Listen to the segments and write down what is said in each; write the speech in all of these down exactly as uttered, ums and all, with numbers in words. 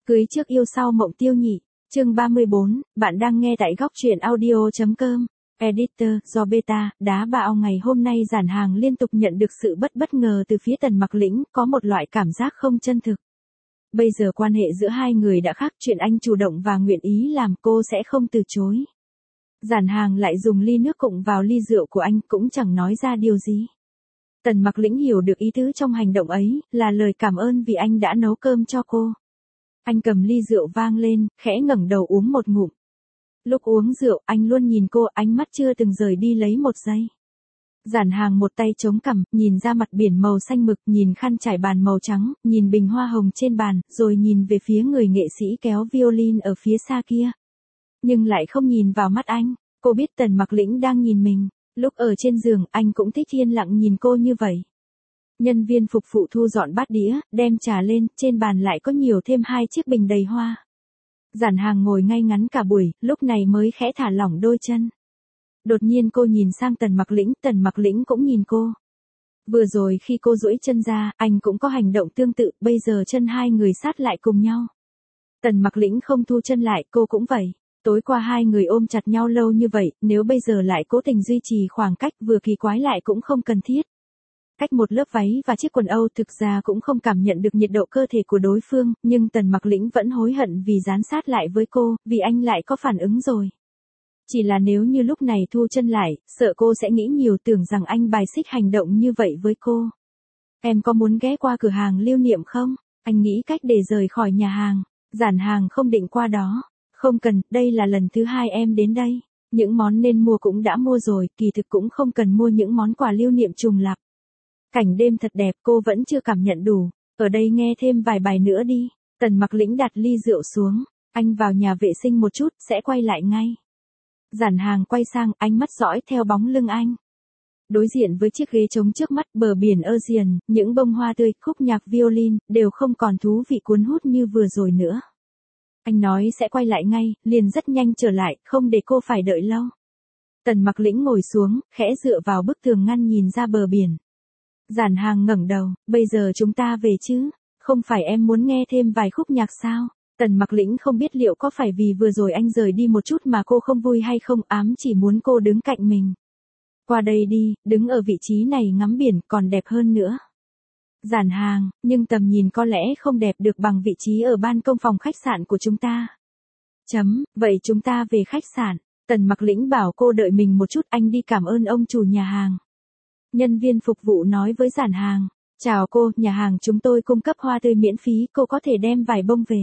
Cưới trước yêu sau mộng tiêu nhị. Chương ba mươi bốn, bạn đang nghe tại góc truyện audio.com. Editor, do beta, đá bạo ngày hôm nay Giản Hàng liên tục nhận được sự bất bất ngờ từ phía Tần Mặc Lĩnh, có một loại cảm giác không chân thực. Bây giờ quan hệ giữa hai người đã khác, chuyện anh chủ động và nguyện ý làm cô sẽ không từ chối. Giản Hàng lại dùng ly nước cụng vào ly rượu của anh, cũng chẳng nói ra điều gì. Tần Mặc Lĩnh hiểu được ý tứ trong hành động ấy, là lời cảm ơn vì anh đã nấu cơm cho cô. Anh cầm ly rượu vang lên, khẽ ngẩng đầu uống một ngụm. Lúc uống rượu, anh luôn nhìn cô, ánh mắt chưa từng rời đi lấy một giây. Giản Hàng một tay chống cằm, nhìn ra mặt biển màu xanh mực, nhìn khăn trải bàn màu trắng, nhìn bình hoa hồng trên bàn, rồi nhìn về phía người nghệ sĩ kéo violin ở phía xa kia. Nhưng lại không nhìn vào mắt anh, cô biết Tần Mặc Lĩnh đang nhìn mình. Lúc ở trên giường, anh cũng thích yên lặng nhìn cô như vậy. Nhân viên phục vụ thu dọn bát đĩa, đem trà lên, trên bàn lại có nhiều thêm hai chiếc bình đầy hoa. Giản Hàng ngồi ngay ngắn cả buổi, lúc này mới khẽ thả lỏng đôi chân. Đột nhiên cô nhìn sang Tần Mặc Lĩnh, Tần Mặc Lĩnh cũng nhìn cô. Vừa rồi khi cô duỗi chân ra, anh cũng có hành động tương tự, bây giờ chân hai người sát lại cùng nhau. Tần Mặc Lĩnh không thu chân lại, cô cũng vậy. Tối qua hai người ôm chặt nhau lâu như vậy, nếu bây giờ lại cố tình duy trì khoảng cách vừa kỳ quái lại cũng không cần thiết. Cách một lớp váy và chiếc quần âu thực ra cũng không cảm nhận được nhiệt độ cơ thể của đối phương, nhưng Tần Mặc Lĩnh vẫn hối hận vì dán sát lại với cô, vì anh lại có phản ứng rồi. Chỉ là nếu như lúc này thu chân lại, sợ cô sẽ nghĩ nhiều, tưởng rằng anh bài xích hành động như vậy với cô. Em có muốn ghé qua cửa hàng lưu niệm không? Anh nghĩ cách để rời khỏi nhà hàng. Giản Hàng không định qua đó. Không cần, đây là lần thứ hai em đến đây. Những món nên mua cũng đã mua rồi, kỳ thực cũng không cần mua những món quà lưu niệm trùng lặp. Cảnh đêm thật đẹp, cô vẫn chưa cảm nhận đủ. Ở đây nghe thêm vài bài nữa đi. Tần Mặc Lĩnh đặt ly rượu xuống. Anh vào nhà vệ sinh một chút, sẽ quay lại ngay. Giản Hàng quay sang, ánh mắt dõi theo bóng lưng anh. Đối diện với chiếc ghế trống trước mắt, bờ biển Ocean, những bông hoa tươi, khúc nhạc violin, đều không còn thú vị cuốn hút như vừa rồi nữa. Anh nói sẽ quay lại ngay, liền rất nhanh trở lại, không để cô phải đợi lâu. Tần Mặc Lĩnh ngồi xuống, khẽ dựa vào bức tường ngăn nhìn ra bờ biển. Giản Hàng ngẩng đầu, bây giờ chúng ta về chứ, không phải em muốn nghe thêm vài khúc nhạc sao? Tần Mặc Lĩnh không biết liệu có phải vì vừa rồi anh rời đi một chút mà cô không vui hay không, ám chỉ muốn cô đứng cạnh mình. Qua đây đi, đứng ở vị trí này ngắm biển còn đẹp hơn nữa. Giản Hàng, nhưng tầm nhìn có lẽ không đẹp được bằng vị trí ở ban công phòng khách sạn của chúng ta. Chấm, vậy chúng ta về khách sạn. Tần Mặc Lĩnh bảo cô đợi mình một chút, anh đi cảm ơn ông chủ nhà hàng. Nhân viên phục vụ nói với Giản Hàng, chào cô, nhà hàng chúng tôi cung cấp hoa tươi miễn phí, cô có thể đem vài bông về.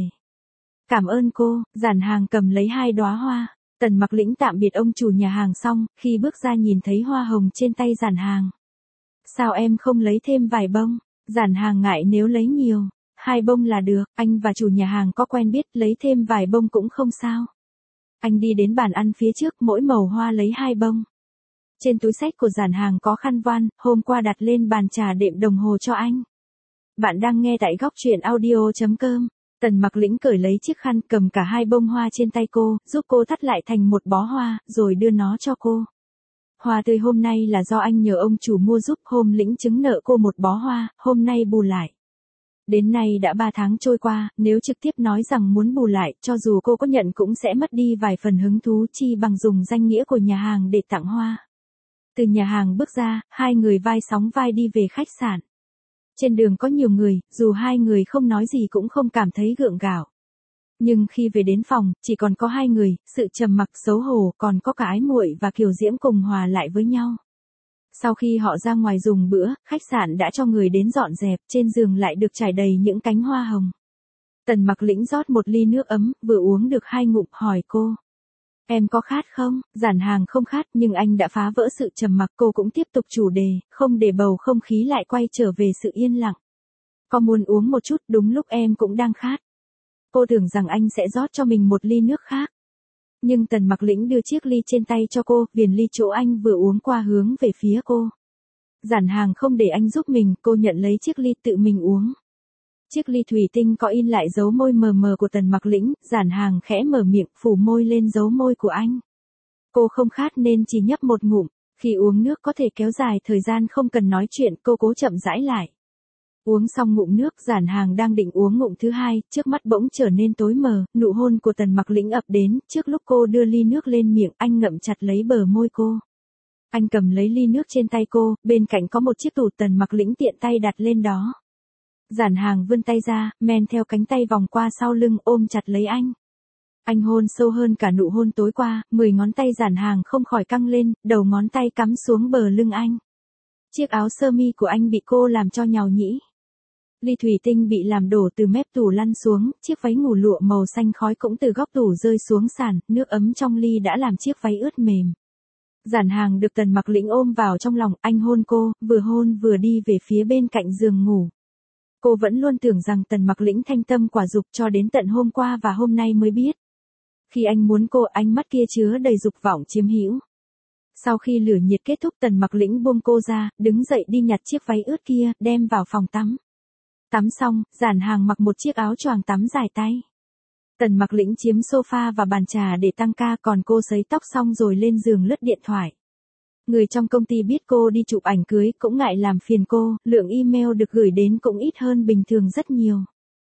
Cảm ơn cô. Giản Hàng cầm lấy hai đóa hoa. Tần Mặc Lĩnh tạm biệt ông chủ nhà hàng xong, khi bước ra nhìn thấy hoa hồng trên tay Giản Hàng. Sao em không lấy thêm vài bông? Giản Hàng ngại nếu lấy nhiều. Hai bông là được, anh và chủ nhà hàng có quen biết, lấy thêm vài bông cũng không sao. Anh đi đến bàn ăn phía trước, mỗi màu hoa lấy hai bông. Trên túi xách của Giản Hàng có khăn voan, hôm qua đặt lên bàn trà đệm đồng hồ cho anh. Bạn đang nghe tại góc truyện audio.com. Tần Mặc Lĩnh cởi lấy chiếc khăn, cầm cả hai bông hoa trên tay cô, giúp cô thắt lại thành một bó hoa, rồi đưa nó cho cô. Hoa tươi hôm nay là do anh nhờ ông chủ mua giúp, hôm Lĩnh chứng nợ cô một bó hoa, hôm nay bù lại. Đến nay đã ba tháng trôi qua, nếu trực tiếp nói rằng muốn bù lại, cho dù cô có nhận cũng sẽ mất đi vài phần hứng thú, chi bằng dùng danh nghĩa của nhà hàng để tặng hoa. Từ nhà hàng bước ra, hai người vai sóng vai đi về khách sạn. Trên đường có nhiều người, dù hai người không nói gì cũng không cảm thấy gượng gạo. Nhưng khi về đến phòng, chỉ còn có hai người, sự trầm mặc xấu hổ, còn có cả ái muội và Kiều Diễm cùng hòa lại với nhau. Sau khi họ ra ngoài dùng bữa, khách sạn đã cho người đến dọn dẹp, trên giường lại được trải đầy những cánh hoa hồng. Tần Mặc Lĩnh rót một ly nước ấm, vừa uống được hai ngụm, hỏi cô. Em có khát không? Giản Hàng không khát, nhưng anh đã phá vỡ sự trầm mặc, cô cũng tiếp tục chủ đề, không để bầu không khí lại quay trở về sự yên lặng. Có muốn uống một chút, đúng lúc em cũng đang khát. Cô tưởng rằng anh sẽ rót cho mình một ly nước khác. Nhưng Tần Mặc Lĩnh đưa chiếc ly trên tay cho cô, viền ly chỗ anh vừa uống qua hướng về phía cô. Giản Hàng không để anh giúp mình, cô nhận lấy chiếc ly tự mình uống. Chiếc ly thủy tinh có in lại dấu môi mờ mờ của Tần Mặc Lĩnh, Giản Hàng khẽ mở miệng, phủ môi lên dấu môi của anh. Cô không khát nên chỉ nhấp một ngụm, khi uống nước có thể kéo dài thời gian không cần nói chuyện, cô cố chậm rãi lại. Uống xong ngụm nước, Giản Hàng đang định uống ngụm thứ hai, trước mắt bỗng trở nên tối mờ, nụ hôn của Tần Mặc Lĩnh ập đến, trước lúc cô đưa ly nước lên miệng, anh ngậm chặt lấy bờ môi cô. Anh cầm lấy ly nước trên tay cô, bên cạnh có một chiếc tủ, Tần Mặc Lĩnh tiện tay đặt lên đó. Giản Hàng vươn tay ra, men theo cánh tay vòng qua sau lưng, ôm chặt lấy anh. Anh hôn sâu hơn cả nụ hôn tối qua, mười ngón tay Giản Hàng không khỏi căng lên, đầu ngón tay cắm xuống bờ lưng anh. Chiếc áo sơ mi của anh bị cô làm cho nhàu nhĩ. Ly thủy tinh bị làm đổ từ mép tủ lăn xuống, chiếc váy ngủ lụa màu xanh khói cũng từ góc tủ rơi xuống sàn, nước ấm trong ly đã làm chiếc váy ướt mềm. Giản Hàng được Tần Mặc Lĩnh ôm vào trong lòng, anh hôn cô, vừa hôn vừa đi về phía bên cạnh giường ngủ. Cô vẫn luôn tưởng rằng Tần Mặc Lĩnh thanh tâm quả dục, cho đến tận hôm qua và hôm nay mới biết. Khi anh muốn cô, ánh mắt kia chứa đầy dục vọng chiếm hữu. Sau khi lửa nhiệt kết thúc, Tần Mặc Lĩnh buông cô ra, đứng dậy đi nhặt chiếc váy ướt kia, đem vào phòng tắm. Tắm xong, Giản Hàng mặc một chiếc áo choàng tắm dài tay. Tần Mặc Lĩnh chiếm sofa và bàn trà để tăng ca, còn cô sấy tóc xong rồi lên giường lướt điện thoại. Người trong công ty biết cô đi chụp ảnh cưới cũng ngại làm phiền cô, lượng email được gửi đến cũng ít hơn bình thường rất nhiều.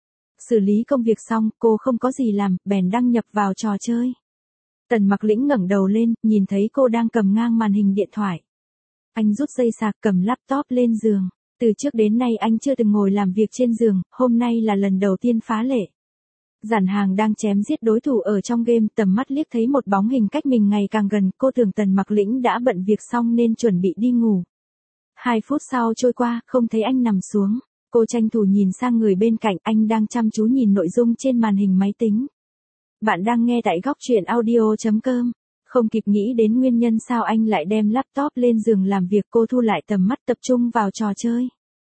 Xử lý công việc xong, cô không có gì làm, bèn đăng nhập vào trò chơi. Tần Mặc Lĩnh ngẩng đầu lên, nhìn thấy cô đang cầm ngang màn hình điện thoại. Anh rút dây sạc, cầm laptop lên giường. Từ trước đến nay anh chưa từng ngồi làm việc trên giường, hôm nay là lần đầu tiên phá lệ. Giản Hàng đang chém giết đối thủ ở trong game, tầm mắt liếc thấy một bóng hình cách mình ngày càng gần, cô tưởng Tần Mặc Lĩnh đã bận việc xong nên chuẩn bị đi ngủ. Hai phút sau trôi qua, không thấy anh nằm xuống. Cô tranh thủ nhìn sang người bên cạnh, anh đang chăm chú nhìn nội dung trên màn hình máy tính. Bạn đang nghe tại góc truyện audio chấm com. Không kịp nghĩ đến nguyên nhân sao anh lại đem laptop lên giường làm việc, cô thu lại tầm mắt tập trung vào trò chơi.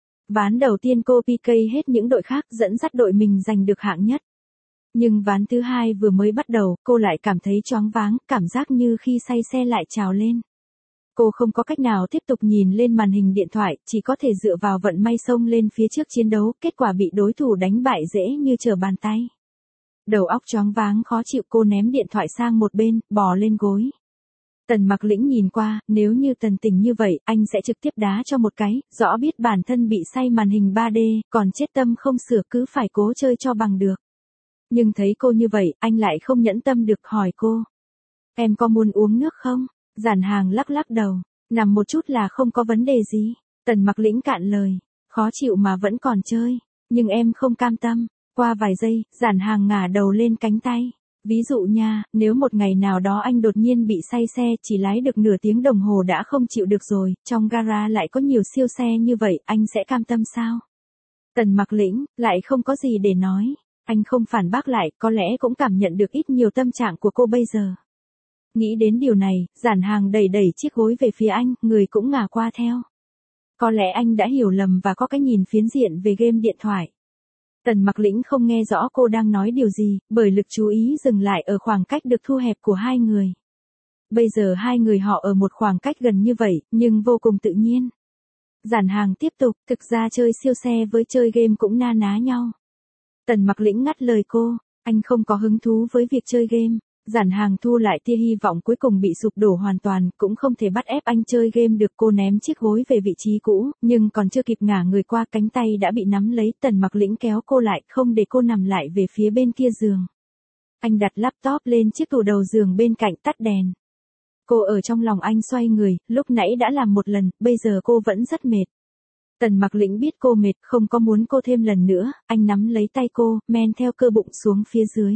Ván đầu tiên cô pê ca hết những đội khác, dẫn dắt đội mình giành được hạng nhất. Nhưng ván thứ hai vừa mới bắt đầu, cô lại cảm thấy choáng váng, cảm giác như khi say xe lại trào lên. Cô không có cách nào tiếp tục nhìn lên màn hình điện thoại, chỉ có thể dựa vào vận may xông lên phía trước chiến đấu, kết quả bị đối thủ đánh bại dễ như trở bàn tay. Đầu óc choáng váng khó chịu, cô ném điện thoại sang một bên, bò lên gối. Tần Mặc Lĩnh nhìn qua, nếu như Tần tình như vậy, anh sẽ trực tiếp đá cho một cái, rõ biết bản thân bị say màn hình ba D, còn chết tâm không sửa, cứ phải cố chơi cho bằng được. Nhưng thấy cô như vậy, anh lại không nhẫn tâm được, hỏi cô. Em có muốn uống nước không? Giản Hàng lắc lắc đầu, nằm một chút là không có vấn đề gì. Tần Mặc Lĩnh cạn lời, khó chịu mà vẫn còn chơi, nhưng em không cam tâm. Qua vài giây, Giản Hàng ngả đầu lên cánh tay. Ví dụ nha, nếu một ngày nào đó anh đột nhiên bị say xe, chỉ lái được nửa tiếng đồng hồ đã không chịu được rồi, trong gara lại có nhiều siêu xe như vậy, anh sẽ cam tâm sao? Tần Mặc Lĩnh, lại không có gì để nói. Anh không phản bác lại, có lẽ cũng cảm nhận được ít nhiều tâm trạng của cô bây giờ. Nghĩ đến điều này, Giản Hàng đẩy đẩy chiếc gối về phía anh, người cũng ngả qua theo. Có lẽ anh đã hiểu lầm và có cái nhìn phiến diện về game điện thoại. Tần Mặc Lĩnh không nghe rõ cô đang nói điều gì, bởi lực chú ý dừng lại ở khoảng cách được thu hẹp của hai người. Bây giờ hai người họ ở một khoảng cách gần như vậy, nhưng vô cùng tự nhiên. Giản Hàng tiếp tục, thực ra chơi siêu xe với chơi game cũng na ná nhau. Tần Mặc Lĩnh ngắt lời cô, anh không có hứng thú với việc chơi game. Giản Hàng thu lại tia hy vọng cuối cùng bị sụp đổ hoàn toàn, cũng không thể bắt ép anh chơi game được. Cô ném chiếc gối về vị trí cũ, nhưng còn chưa kịp ngả người qua, cánh tay đã bị nắm lấy. Tần Mặc Lĩnh kéo cô lại, không để cô nằm lại về phía bên kia giường. Anh đặt laptop lên chiếc tủ đầu giường bên cạnh, tắt đèn. Cô ở trong lòng anh xoay người, lúc nãy đã làm một lần, bây giờ cô vẫn rất mệt. Tần Mặc Lĩnh biết cô mệt, không có muốn cô thêm lần nữa, anh nắm lấy tay cô, men theo cơ bụng xuống phía dưới.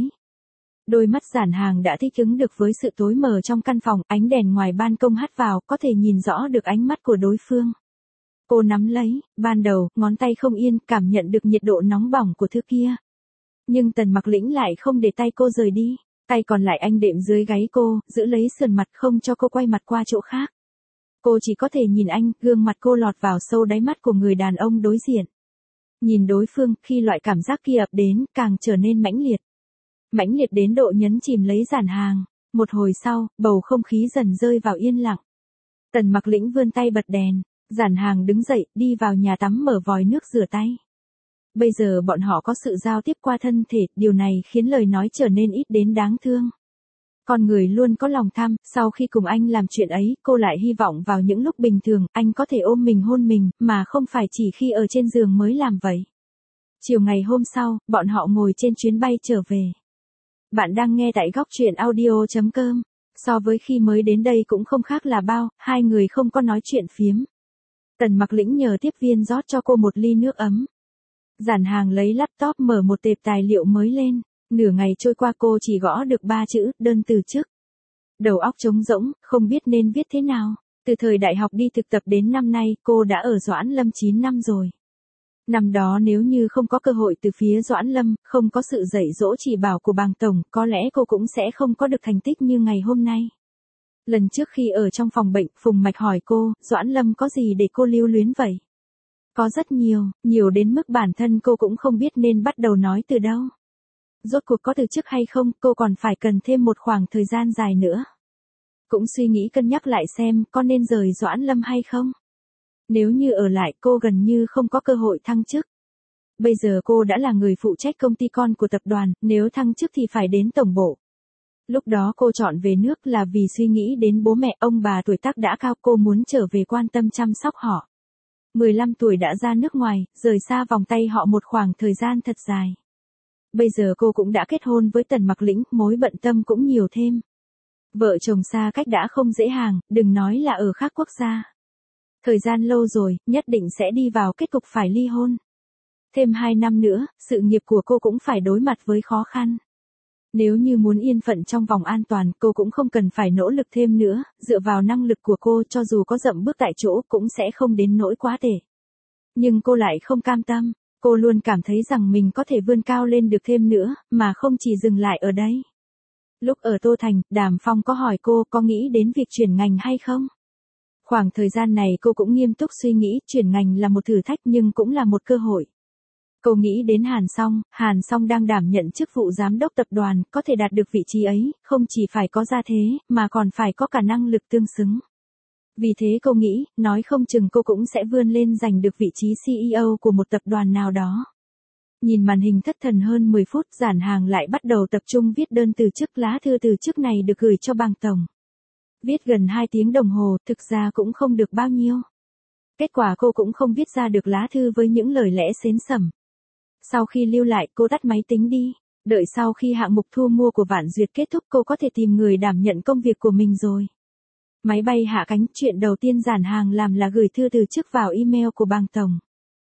Đôi mắt Giản Hàng đã thích ứng được với sự tối mờ trong căn phòng, ánh đèn ngoài ban công hắt vào, có thể nhìn rõ được ánh mắt của đối phương. Cô nắm lấy, ban đầu, ngón tay không yên, cảm nhận được nhiệt độ nóng bỏng của thứ kia. Nhưng Tần Mặc Lĩnh lại không để tay cô rời đi, tay còn lại anh đệm dưới gáy cô, giữ lấy sườn mặt không cho cô quay mặt qua chỗ khác. Cô chỉ có thể nhìn anh, gương mặt cô lọt vào sâu đáy mắt của người đàn ông đối diện. Nhìn đối phương, khi loại cảm giác kia ập đến, càng trở nên mãnh liệt. Mãnh liệt đến độ nhấn chìm lấy Giản Hàng. Một hồi sau, bầu không khí dần rơi vào yên lặng. Tần Mặc Lĩnh vươn tay bật đèn. Giản Hàng đứng dậy, đi vào nhà tắm mở vòi nước rửa tay. Bây giờ bọn họ có sự giao tiếp qua thân thể, điều này khiến lời nói trở nên ít đến đáng thương. Con người luôn có lòng tham, sau khi cùng anh làm chuyện ấy, cô lại hy vọng vào những lúc bình thường, anh có thể ôm mình hôn mình, mà không phải chỉ khi ở trên giường mới làm vậy. Chiều ngày hôm sau, bọn họ ngồi trên chuyến bay trở về. Bạn đang nghe tại góc truyện audio.com. So với khi mới đến đây cũng không khác là bao, hai người không có nói chuyện phiếm. Tần Mặc Lĩnh nhờ tiếp viên rót cho cô một ly nước ấm. Giản Hàng lấy laptop mở một tệp tài liệu mới lên. Nửa ngày trôi qua cô chỉ gõ được ba chữ, đơn từ chức. Đầu óc trống rỗng, không biết nên viết thế nào. Từ thời đại học đi thực tập đến năm nay, cô đã ở Doãn Lâm chín năm rồi. Năm đó nếu như không có cơ hội từ phía Doãn Lâm, không có sự dạy dỗ chỉ bảo của Bàng Tổng, có lẽ cô cũng sẽ không có được thành tích như ngày hôm nay. Lần trước khi ở trong phòng bệnh, Phùng Mạch hỏi cô, Doãn Lâm có gì để cô lưu luyến vậy? Có rất nhiều, nhiều đến mức bản thân cô cũng không biết nên bắt đầu nói từ đâu. Rốt cuộc có từ chức hay không, cô còn phải cần thêm một khoảng thời gian dài nữa. Cũng suy nghĩ cân nhắc lại xem có nên rời Doãn Lâm hay không. Nếu như ở lại cô gần như không có cơ hội thăng chức. Bây giờ cô đã là người phụ trách công ty con của tập đoàn, nếu thăng chức thì phải đến tổng bộ. Lúc đó cô chọn về nước là vì suy nghĩ đến bố mẹ ông bà tuổi tác đã cao, cô muốn trở về quan tâm chăm sóc họ. mười lăm tuổi đã ra nước ngoài, rời xa vòng tay họ một khoảng thời gian thật dài. Bây giờ cô cũng đã kết hôn với Tần Mặc Lĩnh, mối bận tâm cũng nhiều thêm. Vợ chồng xa cách đã không dễ hàng, đừng nói là ở khác quốc gia. Thời gian lâu rồi, nhất định sẽ đi vào kết cục phải ly hôn. Thêm hai năm nữa, sự nghiệp của cô cũng phải đối mặt với khó khăn. Nếu như muốn yên phận trong vòng an toàn, cô cũng không cần phải nỗ lực thêm nữa, dựa vào năng lực của cô cho dù có dậm bước tại chỗ cũng sẽ không đến nỗi quá tệ. Nhưng cô lại không cam tâm, cô luôn cảm thấy rằng mình có thể vươn cao lên được thêm nữa, mà không chỉ dừng lại ở đây. Lúc ở Tô Thành, Đàm Phong có hỏi cô có nghĩ đến việc chuyển ngành hay không? Khoảng thời gian này cô cũng nghiêm túc suy nghĩ, chuyển ngành là một thử thách nhưng cũng là một cơ hội. Cô nghĩ đến Hàn Song, Hàn Song đang đảm nhận chức vụ giám đốc tập đoàn, có thể đạt được vị trí ấy, không chỉ phải có gia thế, mà còn phải có cả năng lực tương xứng. Vì thế cô nghĩ, nói không chừng cô cũng sẽ vươn lên giành được vị trí xê e ô của một tập đoàn nào đó. Nhìn màn hình thất thần hơn mười phút, Giản Hàng lại bắt đầu tập trung viết đơn từ chức. Lá thư từ chức này được gửi cho Bàng Tổng. Viết gần hai tiếng đồng hồ, thực ra cũng không được bao nhiêu. Kết quả cô cũng không viết ra được lá thư với những lời lẽ xến xẩm. Sau khi lưu lại, cô tắt máy tính đi. Đợi sau khi hạng mục thu mua của Vạn Duyệt kết thúc, cô có thể tìm người đảm nhận công việc của mình rồi. Máy bay hạ cánh, chuyện đầu tiên Giản Hàng làm là gửi thư từ chức vào email của Bàng Tổng.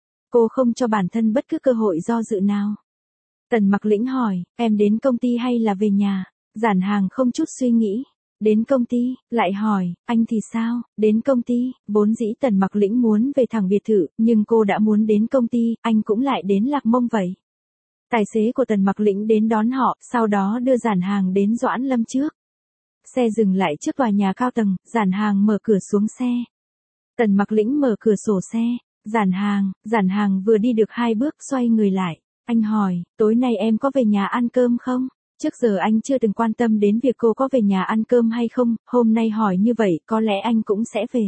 Cô không cho bản thân bất cứ cơ hội do dự nào. Tần Mặc Lĩnh hỏi, em đến công ty hay là về nhà? Giản Hàng không chút suy nghĩ. Đến công ty, lại hỏi, anh thì sao? Đến công ty, vốn dĩ Tần Mặc Lĩnh muốn về thẳng biệt thự, nhưng cô đã muốn đến công ty, anh cũng lại đến Lạc Mông vậy. Tài xế của Tần Mặc Lĩnh đến đón họ, sau đó đưa Giản Hàng đến Doãn Lâm trước. Xe dừng lại trước tòa nhà cao tầng, Giản Hàng mở cửa xuống xe. Tần Mặc Lĩnh mở cửa sổ xe. Giản Hàng, Giản Hàng vừa đi được hai bước xoay người lại. Anh hỏi, tối nay em có về nhà ăn cơm không? Trước giờ anh chưa từng quan tâm đến việc cô có về nhà ăn cơm hay không, hôm nay hỏi như vậy có lẽ anh cũng sẽ về.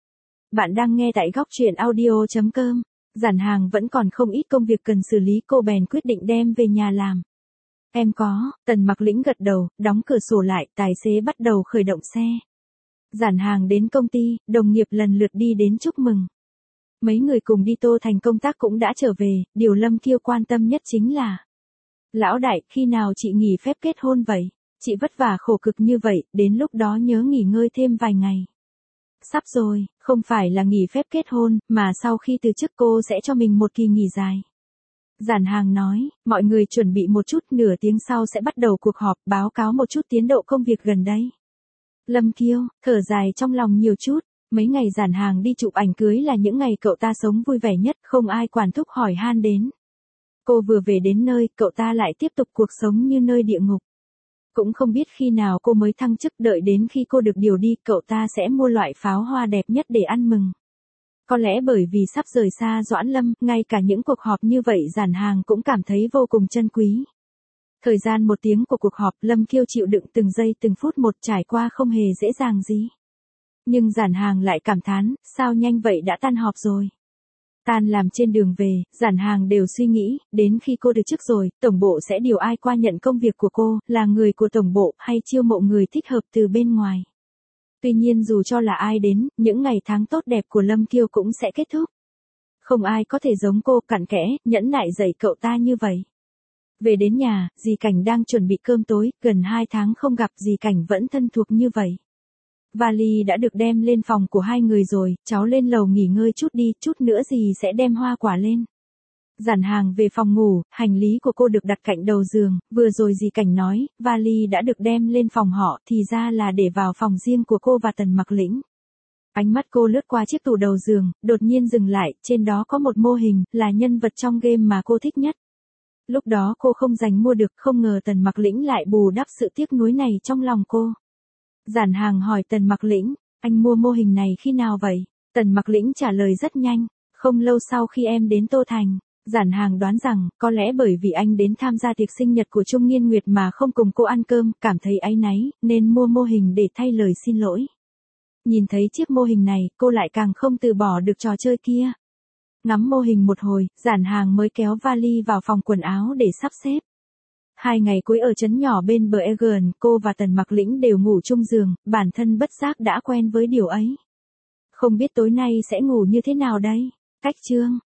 Bạn đang nghe tại góc truyện audio.com. Giản Hàng vẫn còn không ít công việc cần xử lý, cô bèn quyết định đem về nhà làm. Em có, Tần Mặc Lĩnh gật đầu, đóng cửa sổ lại, tài xế bắt đầu khởi động xe. Giản Hàng đến công ty, đồng nghiệp lần lượt đi đến chúc mừng. Mấy người cùng đi Tô Thành công tác cũng đã trở về, điều Lâm Kiêu quan tâm nhất chính là: Lão đại, khi nào chị nghỉ phép kết hôn vậy? Chị vất vả khổ cực như vậy, đến lúc đó nhớ nghỉ ngơi thêm vài ngày. Sắp rồi, không phải là nghỉ phép kết hôn, mà sau khi từ chức cô sẽ cho mình một kỳ nghỉ dài. Giản Hàng nói, mọi người chuẩn bị một chút, nửa tiếng sau sẽ bắt đầu cuộc họp, báo cáo một chút tiến độ công việc gần đây. Lâm Kiêu, thở dài trong lòng nhiều chút. Mấy ngày Giản Hàng đi chụp ảnh cưới là những ngày cậu ta sống vui vẻ nhất, không ai quản thúc hỏi han đến. Cô vừa về đến nơi, cậu ta lại tiếp tục cuộc sống như nơi địa ngục. Cũng không biết khi nào cô mới thăng chức, đợi đến khi cô được điều đi, cậu ta sẽ mua loại pháo hoa đẹp nhất để ăn mừng. Có lẽ bởi vì sắp rời xa Doãn Lâm, ngay cả những cuộc họp như vậy Giản Hàng cũng cảm thấy vô cùng trân quý. Thời gian một tiếng của cuộc họp, Lâm Kiêu chịu đựng từng giây từng phút một, trải qua không hề dễ dàng gì. Nhưng Giản Hàng lại cảm thán, sao nhanh vậy đã tan họp rồi. Tan làm trên đường về, Giản Hàng đều suy nghĩ, đến khi cô được chức rồi, tổng bộ sẽ điều ai qua nhận công việc của cô, là người của tổng bộ hay chiêu mộ người thích hợp từ bên ngoài. Tuy nhiên dù cho là ai đến, những ngày tháng tốt đẹp của Lâm Kiêu cũng sẽ kết thúc. Không ai có thể giống cô cặn kẽ, nhẫn nại dạy cậu ta như vậy. Về đến nhà, dì Cảnh đang chuẩn bị cơm tối, gần hai tháng không gặp dì Cảnh vẫn thân thuộc như vậy. Vali đã được đem lên phòng của hai người rồi, cháu lên lầu nghỉ ngơi chút đi, chút nữa dì sẽ đem hoa quả lên. Giản Hàng về phòng ngủ, hành lý của cô được đặt cạnh đầu giường, vừa rồi dì Cảnh nói, vali đã được đem lên phòng họ, thì ra là để vào phòng riêng của cô và Tần Mặc Lĩnh. Ánh mắt cô lướt qua chiếc tủ đầu giường, đột nhiên dừng lại, trên đó có một mô hình, là nhân vật trong game mà cô thích nhất. Lúc đó cô không dành mua được, không ngờ Tần Mặc Lĩnh lại bù đắp sự tiếc nuối này trong lòng cô. Giản Hàng hỏi Tần Mặc Lĩnh, anh mua mô hình này khi nào vậy? Tần Mặc Lĩnh trả lời rất nhanh, không lâu sau khi em đến Tô Thành. Giản Hàng đoán rằng, có lẽ bởi vì anh đến tham gia tiệc sinh nhật của Trung Nghiên Nguyệt mà không cùng cô ăn cơm, cảm thấy áy náy, nên mua mô hình để thay lời xin lỗi. Nhìn thấy chiếc mô hình này, cô lại càng không từ bỏ được trò chơi kia. Ngắm mô hình một hồi, Giản Hàng mới kéo vali vào phòng quần áo để sắp xếp. Hai ngày cuối ở trấn nhỏ bên bờ Egean, cô và Tần Mặc Lĩnh đều ngủ chung giường, bản thân bất giác đã quen với điều ấy. Không biết tối nay sẽ ngủ như thế nào đây? Cách chương